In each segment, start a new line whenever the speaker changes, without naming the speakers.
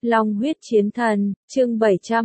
Long huyết chiến thần, chương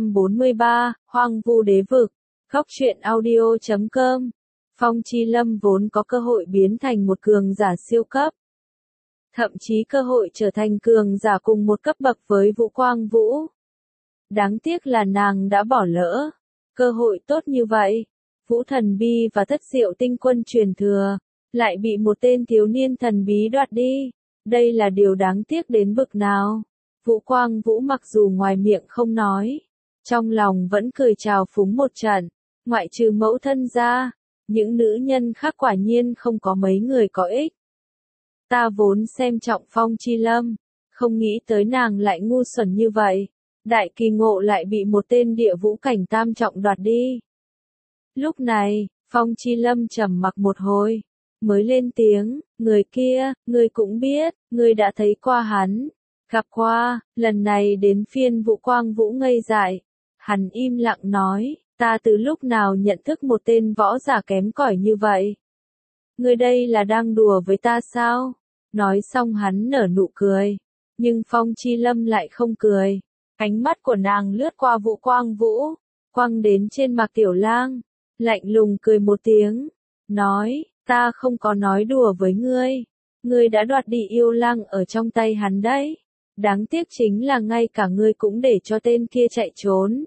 743, Hoang vu đế vực. Góc truyện audio.com. Phong Chi Lâm vốn có cơ hội biến thành một cường giả siêu cấp. Thậm chí cơ hội trở thành cường giả cùng một cấp bậc với Vũ Quang Vũ. Đáng tiếc là nàng đã bỏ lỡ. Cơ hội tốt như vậy, Vũ Thần Bi và Thất Diệu Tinh Quân truyền thừa, lại bị một tên thiếu niên thần bí đoạt đi. Đây là điều đáng tiếc đến bực nào. Vũ Quang Vũ mặc dù ngoài miệng không nói, trong lòng vẫn cười trào phúng một trận. Ngoại trừ mẫu thân ra, những nữ nhân khác quả nhiên không có mấy người có ích. Ta vốn xem trọng Phong Chi Lâm, không nghĩ tới nàng lại ngu xuẩn như vậy. Đại kỳ ngộ lại bị một tên địa vũ cảnh tam trọng đoạt đi. Lúc này, Phong Chi Lâm trầm mặc một hồi, mới lên tiếng, người kia, ngươi cũng biết, ngươi đã thấy qua hắn. Gặp qua, lần này đến phiên Vũ Quang Vũ ngây dại. Hắn im lặng nói, ta từ lúc nào nhận thức một tên võ giả kém cỏi như vậy? Ngươi đây là đang đùa với ta sao? Nói xong hắn nở nụ cười. Nhưng Phong Chi Lâm lại không cười. Ánh mắt của nàng lướt qua Vũ Quang Vũ, quăng đến trên Mạc Tiểu Lang, lạnh lùng cười một tiếng, nói, ta không có nói đùa với ngươi. Ngươi đã đoạt đi yêu lang ở trong tay hắn đấy. Đáng tiếc chính là ngay cả ngươi cũng để cho tên kia chạy trốn.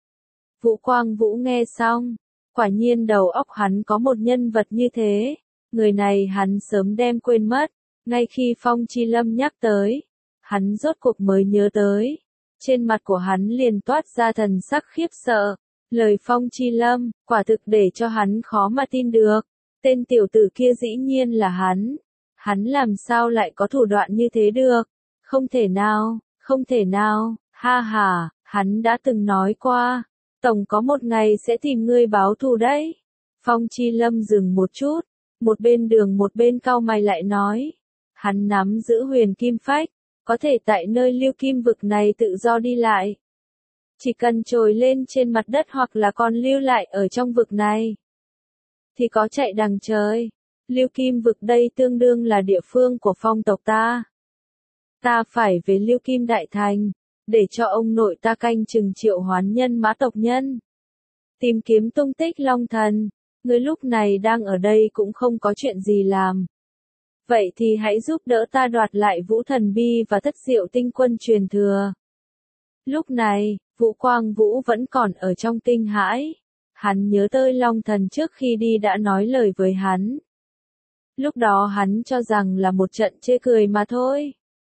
Vũ Quang Vũ nghe xong, quả nhiên đầu óc hắn có một nhân vật như thế. Người này hắn sớm đem quên mất, ngay khi Phong Chi Lâm nhắc tới, hắn rốt cuộc mới nhớ tới. Trên mặt của hắn liền toát ra thần sắc khiếp sợ. Lời Phong Chi Lâm, quả thực để cho hắn khó mà tin được. Tên tiểu tử kia dĩ nhiên là hắn. Hắn làm sao lại có thủ đoạn như thế được? Không thể nào, không thể nào, ha ha, hắn đã từng nói qua. Tổng có một ngày sẽ tìm ngươi báo thù đấy. Phong Chi Lâm dừng một chút, một bên đường một bên cau mày lại nói. Hắn nắm giữ huyền kim phách, có thể tại nơi lưu kim vực này tự do đi lại. Chỉ cần trồi lên trên mặt đất hoặc là còn lưu lại ở trong vực này, thì có chạy đằng trời. Lưu kim vực đây tương đương là địa phương của phong tộc ta. Ta phải về Lưu Kim Đại Thành, để cho ông nội ta canh chừng triệu hoán nhân mã tộc nhân. Tìm kiếm tung tích Long Thần, ngươi lúc này đang ở đây cũng không có chuyện gì làm. Vậy thì hãy giúp đỡ ta đoạt lại Vũ Thần Bi và Thất Diệu Tinh Quân truyền thừa. Lúc này, Vũ Quang Vũ vẫn còn ở trong kinh hãi. Hắn nhớ tới Long Thần trước khi đi đã nói lời với hắn. Lúc đó hắn cho rằng là một trận chê cười mà thôi.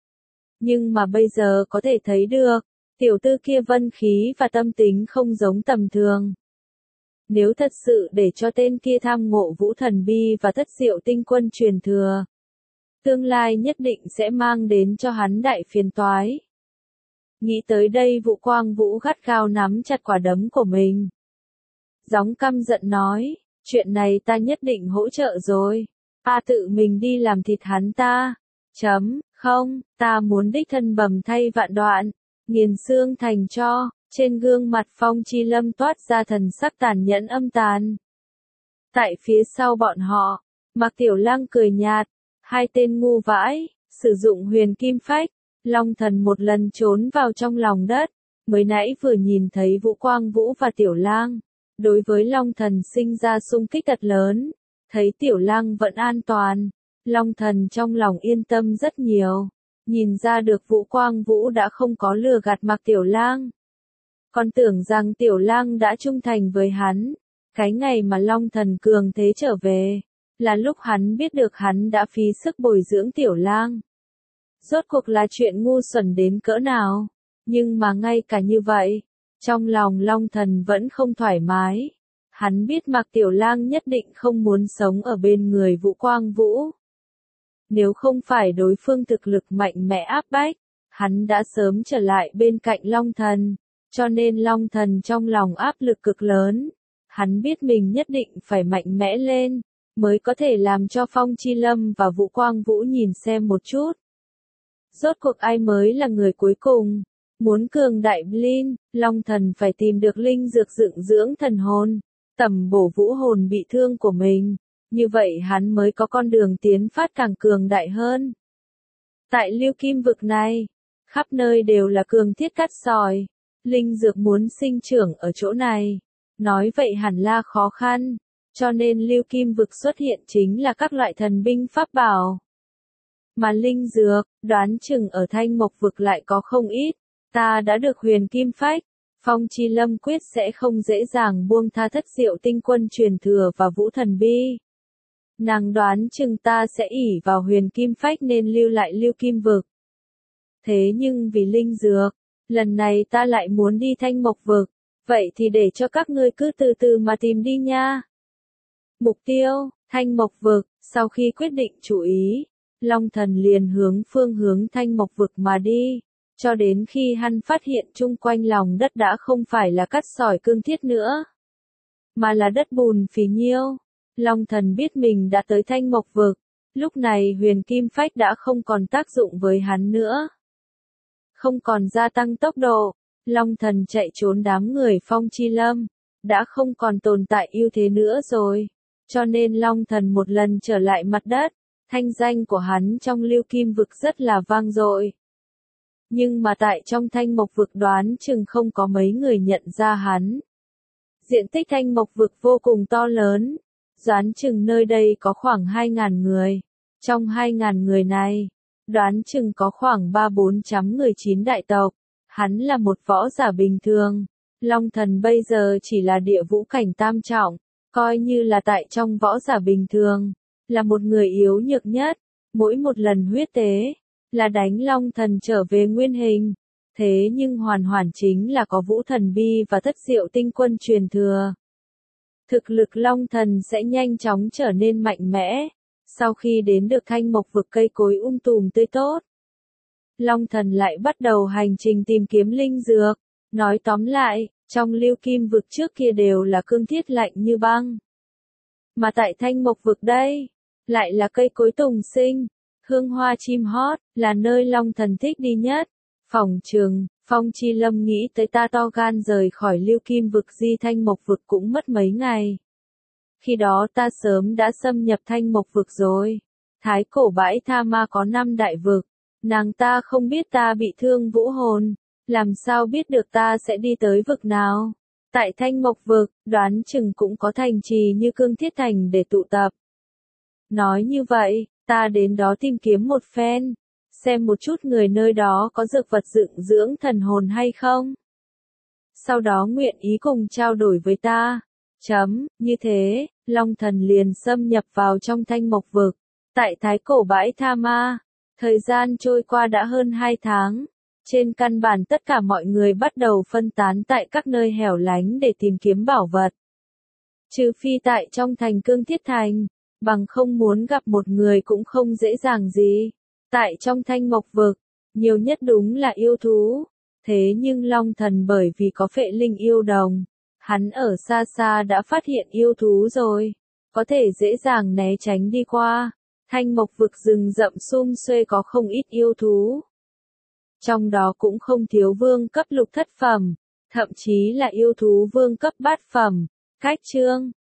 Nhưng mà bây giờ có thể thấy được, tiểu tư kia vân khí và tâm tính không giống tầm thường. Nếu thật sự để cho tên kia tham ngộ Vũ Thần Bi và Thất Diệu Tinh Quân truyền thừa, tương lai nhất định sẽ mang đến cho hắn đại phiền toái. Nghĩ tới đây Vũ Quang Vũ gắt gao nắm chặt quả đấm của mình. Giọng căm giận nói, chuyện này ta nhất định hỗ trợ rồi. Ta tự mình đi làm thịt hắn ta. Không, ta muốn đích thân bầm thay vạn đoạn, nghiền xương thành tro. Trên gương mặt Phong Chi Lâm toát ra thần sắc tàn nhẫn âm tàn. Tại phía sau bọn họ, Mạc Tiểu Lang cười nhạt, hai tên ngu vãi, sử dụng huyền kim phách, Long Thần một lần trốn vào trong lòng đất, mới nãy vừa nhìn thấy Vũ Quang Vũ và Tiểu Lang, đối với Long Thần sinh ra xung kích thật lớn, thấy Tiểu Lang vẫn an toàn. Long Thần trong lòng yên tâm rất nhiều, nhìn ra được Vũ Quang Vũ đã không có lừa gạt Mạc Tiểu Lang. Còn tưởng rằng Tiểu Lang đã trung thành với hắn, cái ngày mà Long Thần cường thế trở về, là lúc hắn biết được hắn đã phí sức bồi dưỡng Tiểu Lang. Rốt cuộc là chuyện ngu xuẩn đến cỡ nào, nhưng mà ngay cả như vậy, trong lòng Long Thần vẫn không thoải mái. Hắn biết Mạc Tiểu Lang nhất định không muốn sống ở bên người Vũ Quang Vũ. Nếu không phải đối phương thực lực mạnh mẽ áp bách, hắn đã sớm trở lại bên cạnh Long Thần, cho nên Long Thần trong lòng áp lực cực lớn. Hắn biết mình nhất định phải mạnh mẽ lên, mới có thể làm cho Phong Chi Lâm và Vũ Quang Vũ nhìn xem một chút. Rốt cuộc ai mới là người cuối cùng? Muốn cường đại Blin, Long Thần phải tìm được linh dược dựng dưỡng thần hồn, tầm bổ vũ hồn bị thương của mình. Như vậy hắn mới có con đường tiến phát càng cường đại hơn. Tại Lưu Kim vực này, Khắp nơi đều là cường thiết cát sỏi. Linh dược muốn sinh trưởng ở chỗ này. Nói vậy hẳn là khó khăn. Cho nên lưu kim vực xuất hiện chính là các loại thần binh pháp bảo. Mà linh dược, đoán chừng ở Thanh Mộc vực lại có không ít. Ta đã được huyền kim phách. Phong Chi Lâm quyết sẽ không dễ dàng buông tha Thất Diệu tinh quân truyền thừa và vũ thần bi. Nàng đoán chừng ta sẽ ỷ vào huyền kim phách nên lưu lại lưu kim vực. Thế nhưng vì linh dược, lần này ta lại muốn đi Thanh Mộc vực. Vậy thì để cho các ngươi cứ từ từ mà tìm đi nha. Mục tiêu, Thanh Mộc vực. Sau khi quyết định chú ý, Long Thần liền hướng phương hướng Thanh Mộc vực mà đi. Cho đến khi hắn phát hiện chung quanh lòng đất đã không phải là cát sỏi cương thiết nữa, mà là đất bùn phì nhiêu. Long Thần biết mình đã tới Thanh Mộc vực. Lúc này huyền kim phách đã không còn tác dụng với hắn nữa. Không còn gia tăng tốc độ. Long Thần chạy trốn đám người Phong Chi Lâm. Đã không còn tồn tại ưu thế nữa rồi. Cho nên Long Thần một lần trở lại mặt đất. Thanh danh của hắn trong lưu kim vực rất là vang dội. Nhưng mà tại trong Thanh Mộc vực đoán chừng không có mấy người nhận ra hắn. Diện tích Thanh Mộc vực vô cùng to lớn. Đoán chừng nơi đây có khoảng 2.000 người. Trong 2.000 người này, đoán chừng có khoảng 3-4 người 9 đại tộc. Hắn là một võ giả bình thường. Long Thần bây giờ chỉ là địa vũ cảnh tam trọng. Coi như là tại trong võ giả bình thường. Là một người yếu nhược nhất. Mỗi một lần huyết tế là đánh Long Thần trở về nguyên hình. Thế nhưng hoàn hoàn chính là có vũ thần bi và Thất Diệu tinh quân truyền thừa. Thực lực Long Thần sẽ nhanh chóng trở nên mạnh mẽ. Sau khi đến được Thanh Mộc vực cây cối tùm tươi tốt, Long Thần lại bắt đầu hành trình tìm kiếm linh dược. Nói tóm lại, trong lưu kim vực trước kia đều là cương thiết lạnh như băng. Mà tại Thanh Mộc vực đây, lại là cây cối tùng sinh, hương hoa chim hót, là nơi Long Thần thích đi nhất. Phỏng chừng, Phong Chi Lâm nghĩ tới ta to gan rời khỏi lưu kim vực di Thanh Mộc vực cũng mất mấy ngày. Khi đó ta sớm đã xâm nhập Thanh Mộc vực rồi. Thái cổ bãi Tha Ma có 5 đại vực. Nàng ta không biết ta bị thương vũ hồn. Làm sao biết được ta sẽ đi tới vực nào? Tại Thanh Mộc vực, đoán chừng cũng có thành trì như Cương Thiết Thành để tụ tập. Nói như vậy, ta đến đó tìm kiếm một phen. Xem một chút người nơi đó có dược vật dưỡng thần hồn hay không. Sau đó nguyện ý cùng trao đổi với ta. Như thế, Long Thần liền xâm nhập vào trong Thanh Mộc vực. Tại Thái cổ bãi Tha Ma, thời gian trôi qua đã hơn 2 tháng. Trên căn bản tất cả mọi người bắt đầu phân tán tại các nơi hẻo lánh để tìm kiếm bảo vật. Trừ phi tại trong thành Cương Thiết Thành, bằng không muốn gặp một người cũng không dễ dàng gì. Tại trong Thanh Mộc vực, nhiều nhất đúng là yêu thú. Thế nhưng Long Thần bởi vì có phệ linh yêu đồng, hắn ở xa xa đã phát hiện yêu thú rồi, có thể dễ dàng né tránh đi qua. Thanh Mộc vực rừng rậm sum xuê có không ít yêu thú. Trong đó cũng không thiếu vương cấp lục thất phẩm, thậm chí là yêu thú vương cấp bát phẩm. Cách chương